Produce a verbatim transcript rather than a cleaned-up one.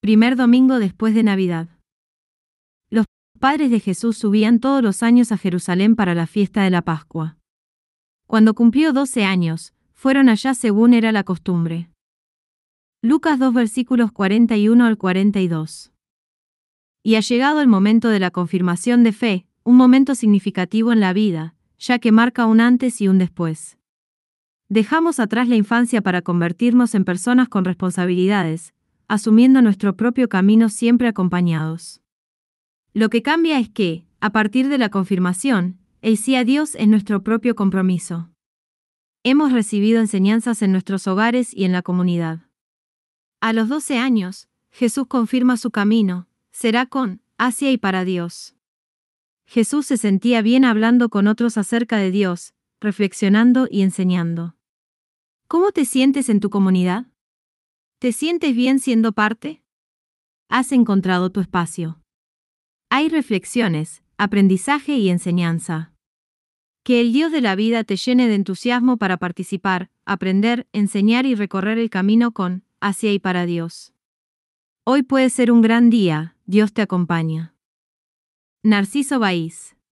Primer domingo después de Navidad. Los padres de Jesús subían todos los años a Jerusalén para la fiesta de la Pascua. Cuando cumplió doce años, fueron allá según era la costumbre. Lucas dos versículos cuarenta y uno al cuarenta y dos. Y ha llegado el momento de la confirmación de fe, un momento significativo en la vida, ya que marca un antes y un después. Dejamos atrás la infancia para convertirnos en personas con responsabilidades, asumiendo nuestro propio camino siempre acompañados. Lo que cambia es que, a partir de la confirmación, el sí a Dios es nuestro propio compromiso. Hemos recibido enseñanzas en nuestros hogares y en la comunidad. A los doce años, Jesús confirma su camino, será con, hacia y para Dios. Jesús se sentía bien hablando con otros acerca de Dios, reflexionando y enseñando. ¿Cómo te sientes en tu comunidad? ¿Te sientes bien siendo parte? ¿Has encontrado tu espacio? Hay reflexiones, aprendizaje y enseñanza. Que el Dios de la vida te llene de entusiasmo para participar, aprender, enseñar y recorrer el camino con, hacia y para Dios. Hoy puede ser un gran día, Dios te acompaña. Narciso Báez.